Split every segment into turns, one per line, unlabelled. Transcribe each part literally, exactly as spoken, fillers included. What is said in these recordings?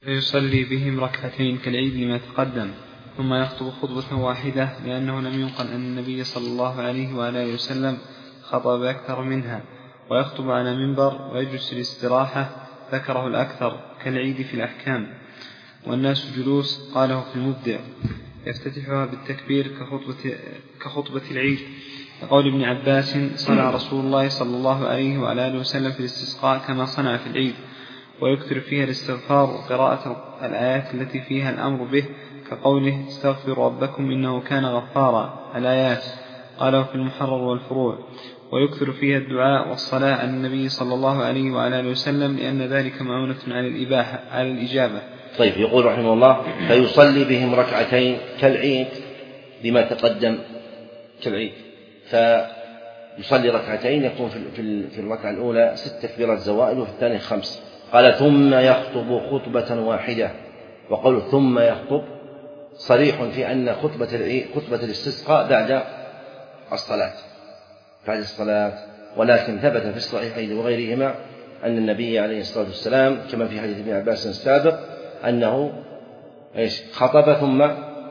فيصلي بهم ركعتين كالعيد لما تقدم، ثم يخطب خطبة واحدة، لأنه لم ينقل أن النبي صلى الله عليه وآله وسلم خطب بأكثر منها، ويخطب على منبر ويجلس الاستراحة، ذكره الأكثر كالعيد في الأحكام، والناس جلوس، قاله في المبدع، يفتتحها بالتكبير كخطبة, كخطبة العيد، لقول ابن عباس: صنع رسول الله صلى الله عليه وآله وسلم في الاستسقاء كما صنع في العيد، ويكثر فيها الاستغفار وقراءة الآيات التي فيها الأمر به، كقوله: استغفروا ربكم إنه كان غفارا، الآيات، قاله في المحرر والفروع، ويكثر فيها الدعاء والصلاة على النبي صلى الله عليه وآله وسلم، لأن ذلك معونة على الإباحة على الإجابة.
طيب، يقول رحمه الله: فيصلي بهم ركعتين كالعيد لما تقدم، كالعيد، فيصلي ركعتين، يكون في الركعة الأولى ست تكبيرات زوائد وفي الثانية خمس. قال: ثم يخطب خطبة واحدة، وقول ثم يخطب صريح في أن خطبة العيد خطبة الاستسقاء بعد الصلاة بعد الصلاة ولكن ثبت في الصحيحين وغيرهما أن النبي عليه الصلاة والسلام كما في حديث ابن عباس السابق أنه إيش خطب ثم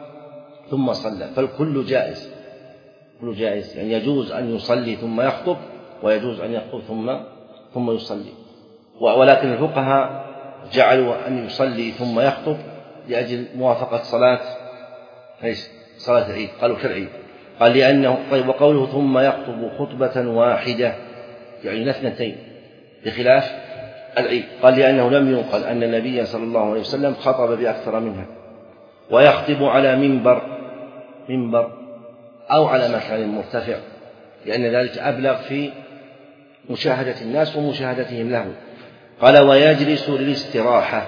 ثم صلى، فالكل جائز، كل جائز، يعني يجوز أن يصلي ثم يخطب، ويجوز أن يخطب ثم ثم يصلي، ولكن الفقهاء جعلوا أن يصلي ثم يخطب لأجل موافقة صلاة إيش صلاة العيد، قالوا كالعيد. قال لأنه طيب وقوله ثم يخطب خطبة واحدة يعني اثنتين بخلاف العيد، قال لأنه لم ينقل أن النبي صلى الله عليه وسلم خطب بأكثر منها. ويخطب على منبر منبر أو على مكان مرتفع، لأن ذلك أبلغ في مشاهدة الناس ومشاهدتهم له. قال: ويجلس للاستراحة،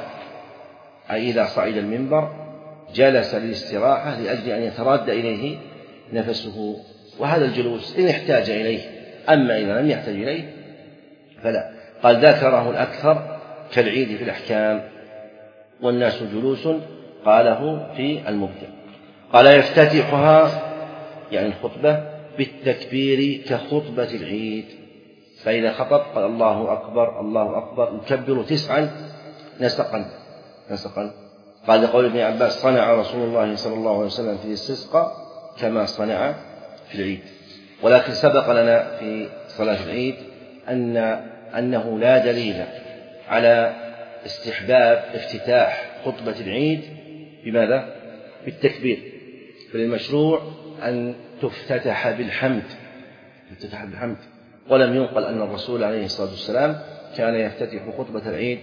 أي إذا صعد المنبر جلس للاستراحة لأجل أن يتراد إليه نفسه، وهذا الجلوس إن احتاج إليه، أما إذا لم يحتاج إليه فلا. قال: ذكره الأكثر كالعيد في الأحكام، والناس جلوس، قاله في المبدع. قال: يفتتحها يعني الخطبة بالتكبير كخطبة العيد، فإذا خطب قال: الله أكبر الله أكبر، يكبر تسعا نسقا نسقا. قال لقول ابن عباس: صنع رسول الله صلى الله عليه وسلم في الاستسقاء كما صنع في العيد. ولكن سبق لنا في صلاة العيد أن أنه لا دليل على استحباب افتتاح خطبة العيد بماذا؟ بالتكبير، فالمشروع أن تفتتح بالحمد تفتتح بالحمد ولم ينقل أن الرسول عليه الصلاة والسلام كان يفتتح خطبة العيد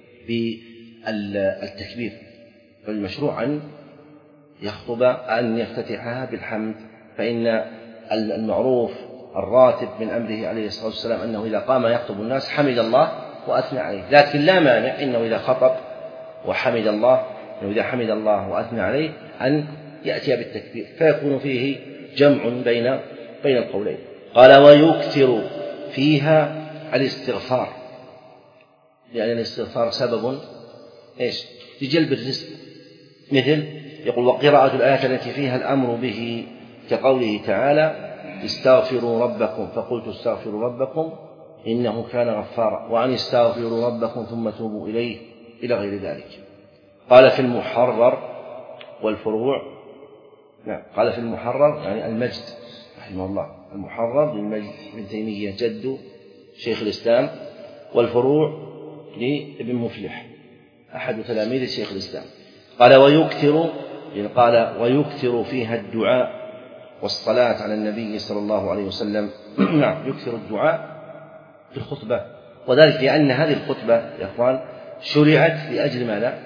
بالتكبير، فالمشروع أن يخطب أن يفتتحها بالحمد، فإن المعروف الراتب من أمره عليه الصلاة والسلام أنه إذا قام يخطب الناس حمد الله وأثنى عليه، لكن لا مانع إنه إذا خطب وحمد الله إنه إذا حمد الله وأثنى عليه أن يأتي بالتكبير، فيكون فيه جمع بين بين القولين. قال: ويكثر فيها الاستغفار، لأن الاستغفار سبب إيش لجلب الرزق، مثل يقول: وقراءة الآيات التي فيها الأمر به، كقوله تعالى: استغفروا ربكم فقلت استغفروا ربكم إنه كان غفارا، وأن استغفروا ربكم ثم توبوا إليه، إلى غير ذلك. قال: في المحرر والفروع، نعم قال في المحرر يعني المجد رحمه الله، المحرر للمجد ابن تيمية جد شيخ الإسلام، والفروع لابن مفلح أحد تلاميذ شيخ الإسلام. قال: ويكثر يعني قال ويكثر فيها الدعاء والصلاة على النبي صلى الله عليه وسلم. نعم يكثر الدعاء في الخطبة، وذلك لأن هذه الخطبة يا أخوان شرعت لأجل ماذا؟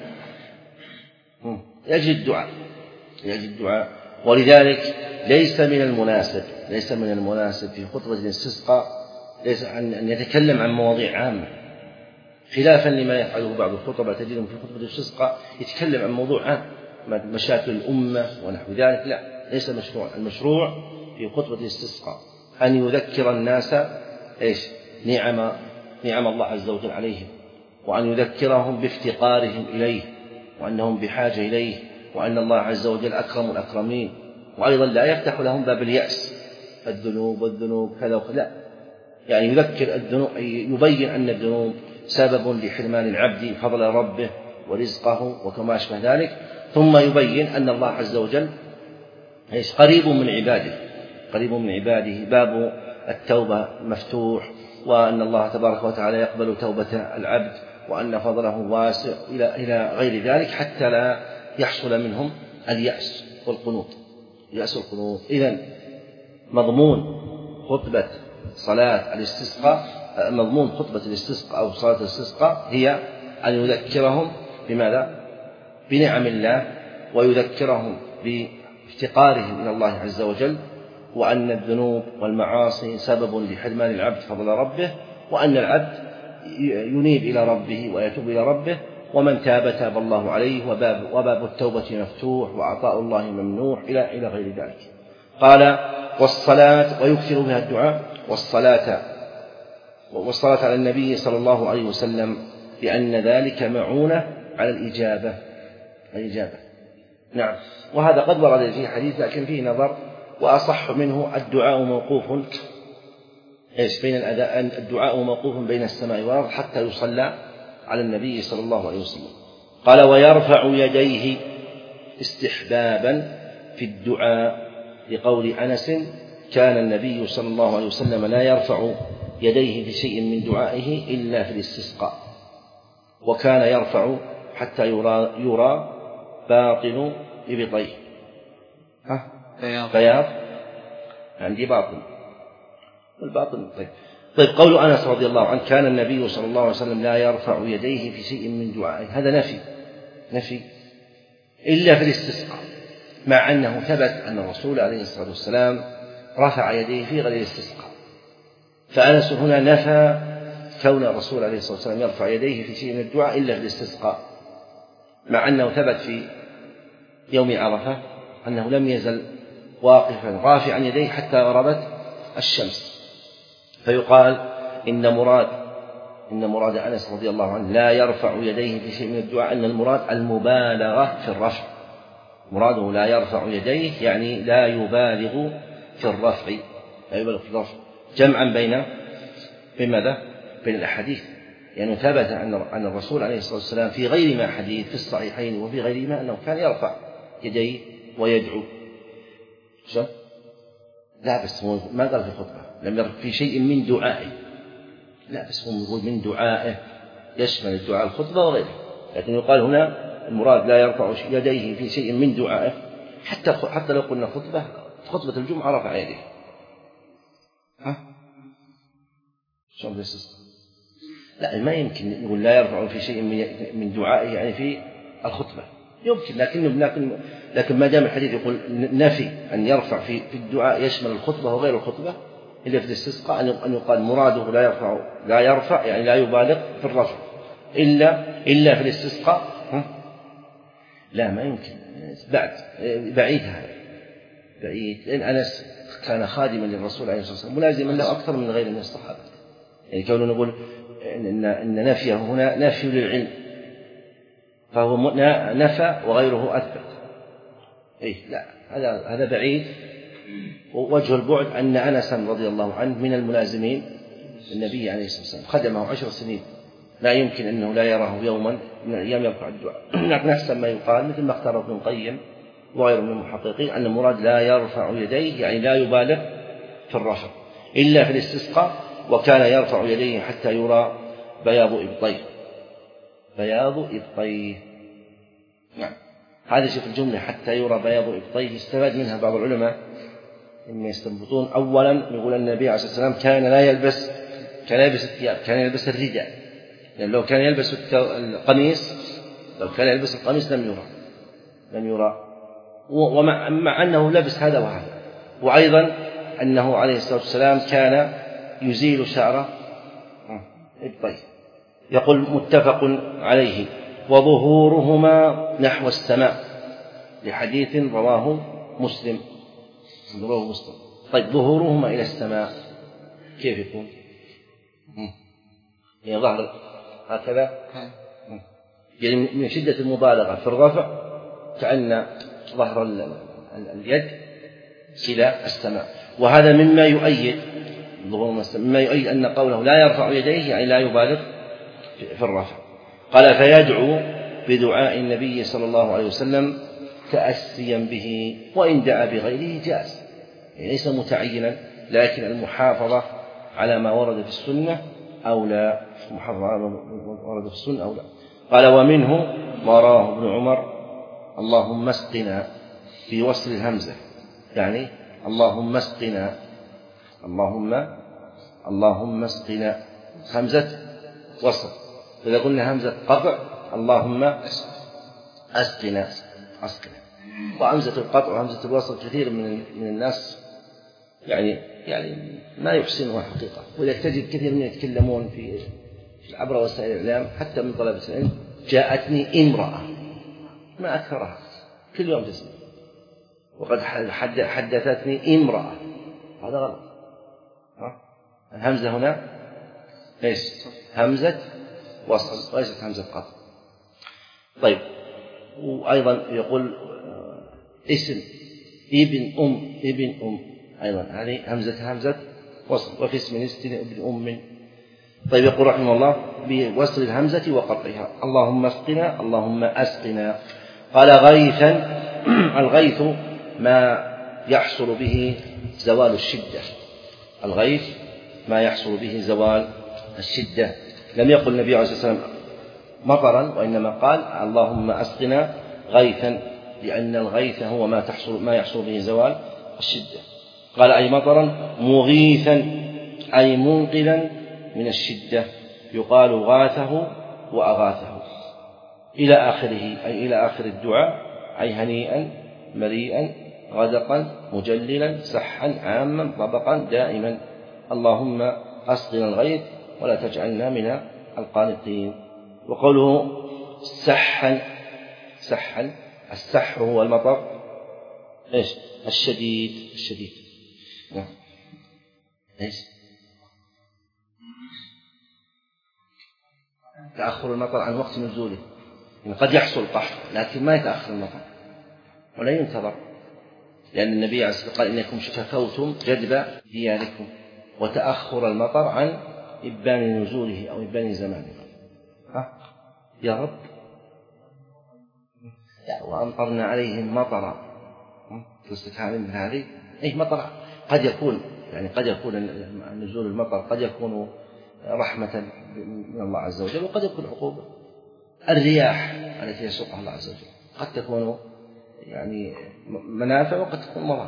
لأجل الدعاء لأجل الدعاء ولذلك ليس من المناسب ليس من المناسب في خطبة الاستسقاء ليس أن يتكلم عن مواضيع عامة، خلافا لما يفعله بعض الخطباء تجدهم في خطبة الاستسقاء يتكلم عن موضوع عام، مشاكل الأمة ونحو ذلك. لا، ليس مشروع. المشروع في خطبة الاستسقاء أن يذكر الناس إيش نعم نعم الله عز وجل عليهم، وأن يذكرهم بافتقارهم إليه، وأنهم بحاجة إليه، وأن الله عز وجل أكرم الأكرمين، وأيضا لا يفتح لهم باب اليأس، الذنوب والذنوب كذا وكذا، لا، يعني يذكر الذنوب، يبين أن الذنوب سبب لحرمان العبد فضل ربه، ورزقه وكما أشبه ذلك، ثم يبين أن الله عز وجل قريب من عباده، قريب من عباده، باب التوبة مفتوح، وأن الله تبارك وتعالى يقبل توبة العبد، وأن فضله واسع إلى إلى غير ذلك، حتى لا يحصل منهم اليأس والقنوط، اليأس والقنوط. إذن مضمون خطبة صلاة الاستسقاء، مضمون خطبة الاستسقاء أو صلاة الاستسقاء هي أن يذكرهم بماذا؟ بنعم الله، ويذكرهم بافتقارهم إلى الله عز وجل، وأن الذنوب والمعاصي سبب لحرمان العبد فضل ربه، وأن العبد ينيب إلى ربه ويتوب إلى ربه، ومن تاب تاب الله عليه، وباب, وباب التوبة مفتوح، وعطاء الله ممنوح، إلى إلى غير ذلك. قال والصلاة، ويكثر بها الدعاء والصلاة والصلاة على النبي صلى الله عليه وسلم، لأن ذلك معونة على الإجابة الإجابة نعم. وهذا قد ورد في حديث لكن فيه نظر، وأصح منه الدعاء موقوف إيش بين الدعاء موقوف بين السماء والأرض حتى يصلى على النبي صلى الله عليه وسلم. قال ويرفع يديه استحبابا في الدعاء، لقول أنس كان النبي صلى الله عليه وسلم لا يرفع يديه في شيء من دعائه إلا في الاستسقاء، وكان يرفع حتى يرى, يرى باطن إبطيه. ها بياض عندي باطن والباطن. طيب. طيب قول أنس رضي الله عنه كان النبي صلى الله عليه وسلم لا يرفع يديه في شيء من دعائه، هذا نفي نفي إلا في الاستسقاء، مع أنه ثبت أن الرسول عليه الصلاة والسلام رفع يديه في غير الاستسقاء. فأنس هنا نفى كون الرسول عليه الصلاة والسلام يرفع يديه في شيء من الدعاء إلا في الاستسقاء، مع أنه ثبت في يوم عرفة أنه لم يزل واقفا رافعا يديه حتى غربت الشمس. فيقال إن مراد إن مراد أنس رضي الله عنه لا يرفع يديه في شيء من الدعاء أن المراد المبالغة في الرفع، مراده لا يرفع يديه يعني لا يبالغ في الرفع، لا يبالغ في الرفع، جمعا بين بين ماذا؟ بين الأحاديث، يعني ثبت أن الرسول عليه الصلاة والسلام في غير ما حديث في الصحيحين وفي غيرهما أنه كان يرفع يديه ويدعو. شو؟ لا بس هو ما قال في الخطبة لم يرفع في شيء من دعائه، لا بس هو يقول من دعائه يشمل الدعاء الخطبة وغيره، لكن يقال هنا المراد لا يرفع يديه في شيء من دعائه، حتى حتى لو قلنا خطبة خطبة الجمعة رفع يديه. ها؟ شلون الاستسقاء؟ لا ما يمكن نقول لا يرفع في شيء من دعائه يعني في الخطبة، يمكن لكن لكن لكن ما دام الحديث يقول نفي أن يرفع في في الدعاء يشمل الخطبة وغير الخطبة إلا في الاستسقاء، أن يقال مراده لا يرفع لا يرفع يعني لا يبالغ في الرفع إلا إلا في الاستسقاء. لا ما يمكن، بعد بعيد هذا بعيد، لأن أنس كان خادما للرسول عليه الصلاة والسلام ملازما له أكثر من غيره من الصحابة، يعني كونه نقول إن إن نفيه هنا نفي للعلم، فهو نفى وغيره أثبت. إيه لا هذا هذا بعيد. ووجه البعد أن أنس رضي الله عنه من الملازمين النبي عليه الصلاة والسلام، خدمه عشر سنين، لا يمكن أنه لا يراه يوما من الأيام يرفع الدعاء. لكن أحسن ما يقال مثل ما اختاره ابن القيم وغيره من المحققين أن المراد لا يرفع يديه يعني لا يبالغ في الرفع إلا في الاستسقاء، وكان يرفع يديه حتى يرى بياض إبطيه بياض إبطيه نعم. هذا شيء في الجملة حتى يرى بياض إبطيه استفاد منها بعض العلماء إما يستنبطون. أولا يقول النبي عليه الصلاة والسلام كان لا يلبس كان يلبس الثياب، كان يلبس الرداء، يعني لو كان يلبس القميص لو كان يلبس القميص لم يرى لم يرى ومع مع أنه لبس هذا وهذا. وأيضا أنه عليه الصلاة والسلام كان يزيل شعر إبطيه. يقول متفق عليه وظهورهما نحو السماء لحديث رواه مسلم رواه مسلم. طيب ظهورهما إلى السماء كيف يكون؟ يعني ظهر هكذا يعني من شدة المبالغة في الرفع كأن ظهر اليد إلى السماء، وهذا مما يؤيد مما يؤيد أن قوله لا يرفع يديه يعني لا يبالغ في الرفع. قال فيدعو بدعاء النبي صلى الله عليه وسلم تأسيا به، وإن دعا بغيره جاز، يعني ليس متعينا، لكن المحافظة على ما ورد في السنة أو لا، المحافظة على ما ورد في السنة أو لا. قال ومنه ما رواه ابن عمر اللهم اسقنا في وصل الهمزة، يعني اللهم اسقنا، اللهم اللهم اسقنا همزة وصل. إذا قلنا همزة قطع اللهم اسقنا اسقنا. وهمزة القطع وهمزة الوصل كثير من من الناس يعني يعني ما يحسنها حقيقة، ولذلك تجد كثير من يتكلمون في عبر وسائل الإعلام حتى من طلبة العلم: جاءتني امرأة، ما أكثرها، كل يوم تسمع وقد حدثتني امرأة، هذا غلط. الهمزة هنا ايش؟ همزة وصل وليست همزة قطع. طيب، وأيضا يقول اسم ابن أم، ابن أم أيضا هذه همزة همزة وصل، وفي اسم استن ابن أم. طيب، يقول رحمه الله بوصل الهمزة وقطعها: اللهم اسقنا، اللهم أسقنا. قال غيثا، الغيث ما يحصل به زوال الشدة، الغيث ما يحصل به زوال الشدة. لم يقل النبي عليه الصلاة والسلام مطرا، وإنما قال اللهم أسقنا غيثا، لأن الغيث هو ما تحصل ما يحصل به زوال الشدة. قال أي مطرا مغيثا، أي منقلا من الشدة، يقال غاثه وأغاثه إلى آخره، أي إلى آخر الدعاء، أي هنيئا مريئا غدقا مجللا سحا عاما طبقا دائما. اللهم أسقنا الغيث ولا تجعلنا من القانطين. وقوله سحا، سحا السح هو المطر ايش؟ الشديد، الشديد. نعم. ايش؟ تأخر المطر عن وقت نزوله، يعني قد يحصل قحط لكن ما يتأخر المطر ولا ينتظر، لأن النبي عليه الصلاة والسلام قال إنكم شكوتم جدب دياركم، وتأخر المطر عن إبان نزوله أو إبان زمانه. ها يا رب وأمطرنا عليهم مطرا، تستفهم من هذه أي مطر قد يكون يعني قد يكون نزول المطر قد يكون رحمة من الله عز وجل، وقد يكون عقوبة. الرياح التي يسوقها الله عز وجل قد تكون يعني منافع وقد تكون مضار،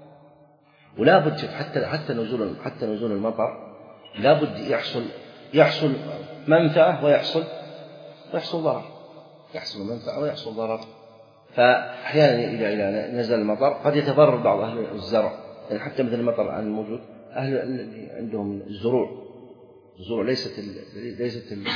ولا بد حتى حتى نزول حتى نزول المطر لا بد يحصل يحصل منفعة ويحصل ويحصل ضرر، يحصل منفعة ويحصل ضرر. فأحيانا إذا إذا نزل المطر قد يتضرر بعض أهل الزرع، يعني حتى مثل المطر الموجود أهل اللي عندهم الزروع، الزروع ليست ال ليست ال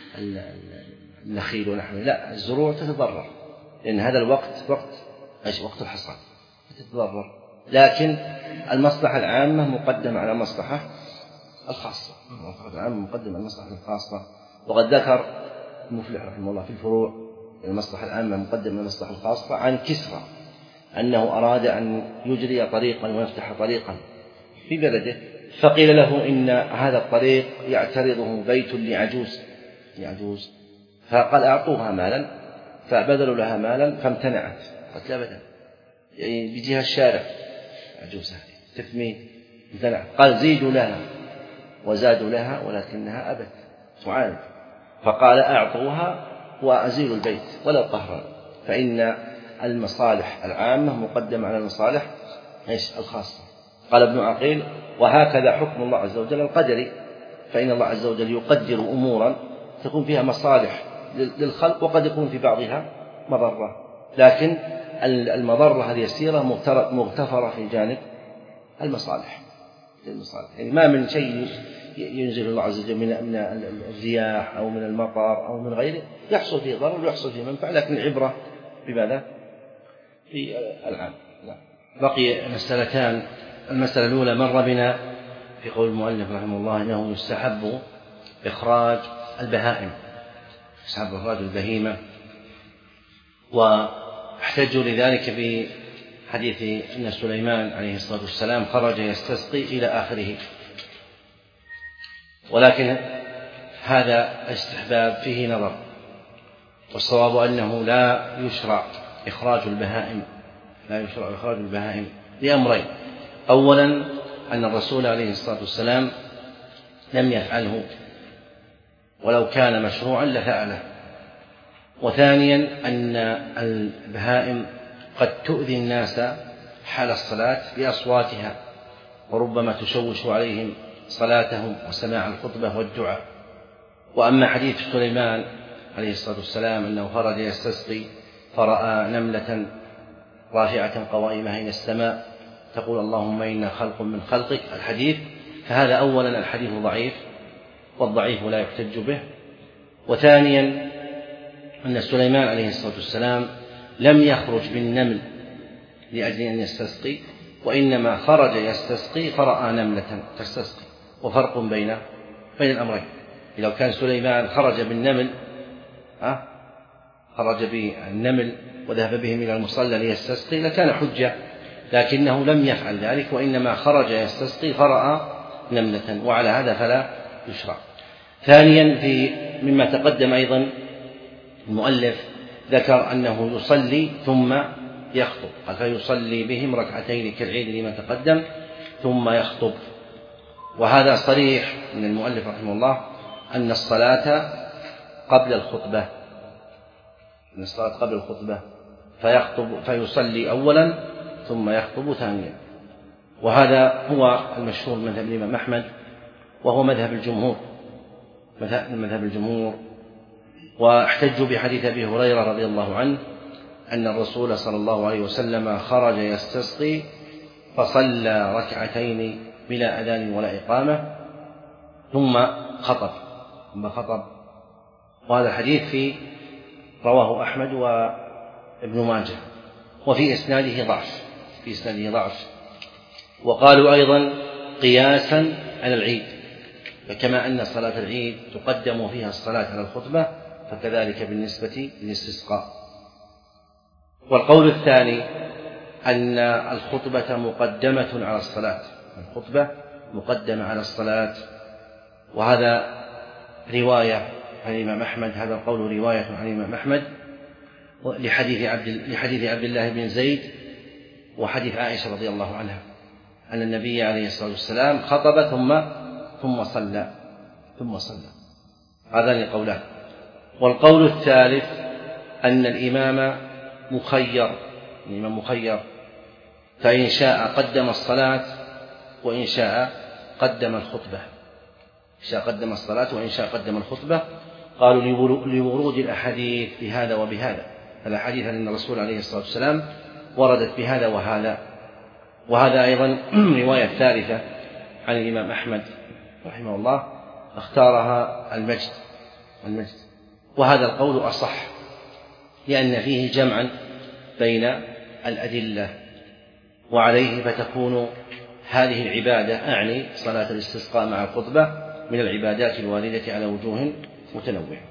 النخيل ونحن، لا الزروع تتضرر، لأن هذا الوقت وقت ايش؟ وقت الحصاد تتضرر. لكن المصلحة العامة مقدمة على المصلحة الخاصة، المصلحة العامة مقدمة على المصلحة الخاصة. وقد ذكر المفلح رحمه الله في الفروع المصلحة العامة مقدمة على المصلحة الخاصة عن كسرى أنه أراد أن يجري طريقا ويفتح طريقا في بلده، فقيل له إن هذا الطريق يعترضه بيت لعجوز لعجوز فقال أعطوها مالا، فبذلوا لها مالا فامتنعت، قالت لا بد يعني بجهة الشارع عجوز هذه تثمين، امتنعت. قال زيدوا لها وزادوا لها ولكنها أبت تعاند، فقال أعطوها وأزيلوا البيت ولو قهرا، فإن المصالح العامة مقدمة على المصالح ايش؟ الخاصة. قال ابن عقيل وهكذا حكم الله عز وجل القدري، فإن الله عز وجل يقدر أمورا تكون فيها مصالح للخلق وقد يكون في بعضها مضرة، لكن المضرة هذه اليسيرة مغتفرة في جانب المصالح المصالح يعني ما من شيء ينزل الله عز وجل من الرياح أو من المطر أو من غيره يحصل فيه ضرر ويحصل فيه منفعة، لكن العبرة بماذا؟ في العام. بقي مسألتان. المسألة الأولى مر بنا في قول المؤلف رحمه الله أنه يستحب إخراج البهائم، يستحب إخراج البهيمة، واحتجوا لذلك بحديث أن سليمان عليه الصلاة والسلام خرج يستسقي إلى آخره، ولكن هذا استحباب فيه نظر. والصواب أنه لا يشرع إخراج البهائم لا يشرع إخراج البهائم لأمرين: أولا أن الرسول عليه الصلاة والسلام لم يفعله، ولو كان مشروعا لفعله. وثانيا أن البهائم قد تؤذي الناس حال الصلاة بأصواتها، وربما تشوش عليهم صلاتهم وسماع الخطبة والدعاء. وأما حديث سليمان عليه الصلاة والسلام أنه خرج يستسقي فرأى نملة رافعة قوائمها إلى السماء تقول اللهم إنا خلق من خلقك، الحديث، فهذا أولا الحديث ضعيف، والضعيف لا يحتج به. وثانيا أن سليمان عليه الصلاة والسلام لم يخرج بالنمل لأجل أن يستسقي، وإنما خرج يستسقي فرأى نملة تستسقي، وفرق بين بين الأمرين. لو كان سليمان خرج بالنمل أه؟ خرج بالنمل وذهب بهم إلى المصلى ليستسقي لكان حجة، لكنه لم يفعل ذلك، وإنما خرج يستسقي فرأى نملة، وعلى هذا فلا يشرع. ثانيا في مما تقدم أيضا المؤلف ذكر أنه يصلي ثم يخطب، قال فيصلي بهم ركعتين كالعيد لما تقدم ثم يخطب. وهذا صريح من المؤلف رحمه الله أن الصلاة قبل الخطبة أن الصلاة قبل الخطبة فيخطب فيصلي أولا ثم يخطب ثانيا. وهذا هو المشهور من مذهب الإمام أحمد، وهو مذهب الجمهور مذهب الجمهور واحتجوا بحديث أبي هريرة رضي الله عنه أن الرسول صلى الله عليه وسلم خرج يستسقي فصلى ركعتين بلا أذان ولا إقامة ثم خطب ثم خطب وهذا الحديث في رواه أحمد وابن ماجه، وفي إسناده ضعف في إسناده ضعف وقالوا أيضا قياسا على العيد، فكما أن صلاة العيد تقدم فيها الصلاة على الخطبة فكذلك بالنسبة للاستسقاء. والقول الثاني أن الخطبة مقدمة على الصلاة الخطبة مقدمة على الصلاة وهذا رواية عن الإمام أحمد هذا القول رواية عن الإمام أحمد لحديث عبد لحديث عبد الله بن زيد وحديث عائشة رضي الله عنها أن النبي عليه الصلاة والسلام خطب ثم ثم صلى ثم صلى هذان القولان. والقول الثالث أن الإمام مخير الإمام مخير فإن شاء قدم الصلاة وإن شاء قدم الخطبة إن شاء قدم الصلاة وإن شاء قدم الخطبة. قالوا لورود الأحاديث بهذا وبهذا، الأحاديث أن الرسول عليه الصلاة والسلام وردت بهذا وهذا. وهذا أيضا رواية ثالثة عن الإمام أحمد رحمه الله اختارها المجد المجد وهذا القول أصح لأن فيه جمعا بين الأدلة، وعليه فتكون هذه العبادة أعني صلاة الاستسقاء مع الخطبة من العبادات الواردة على وجوه متنوعة.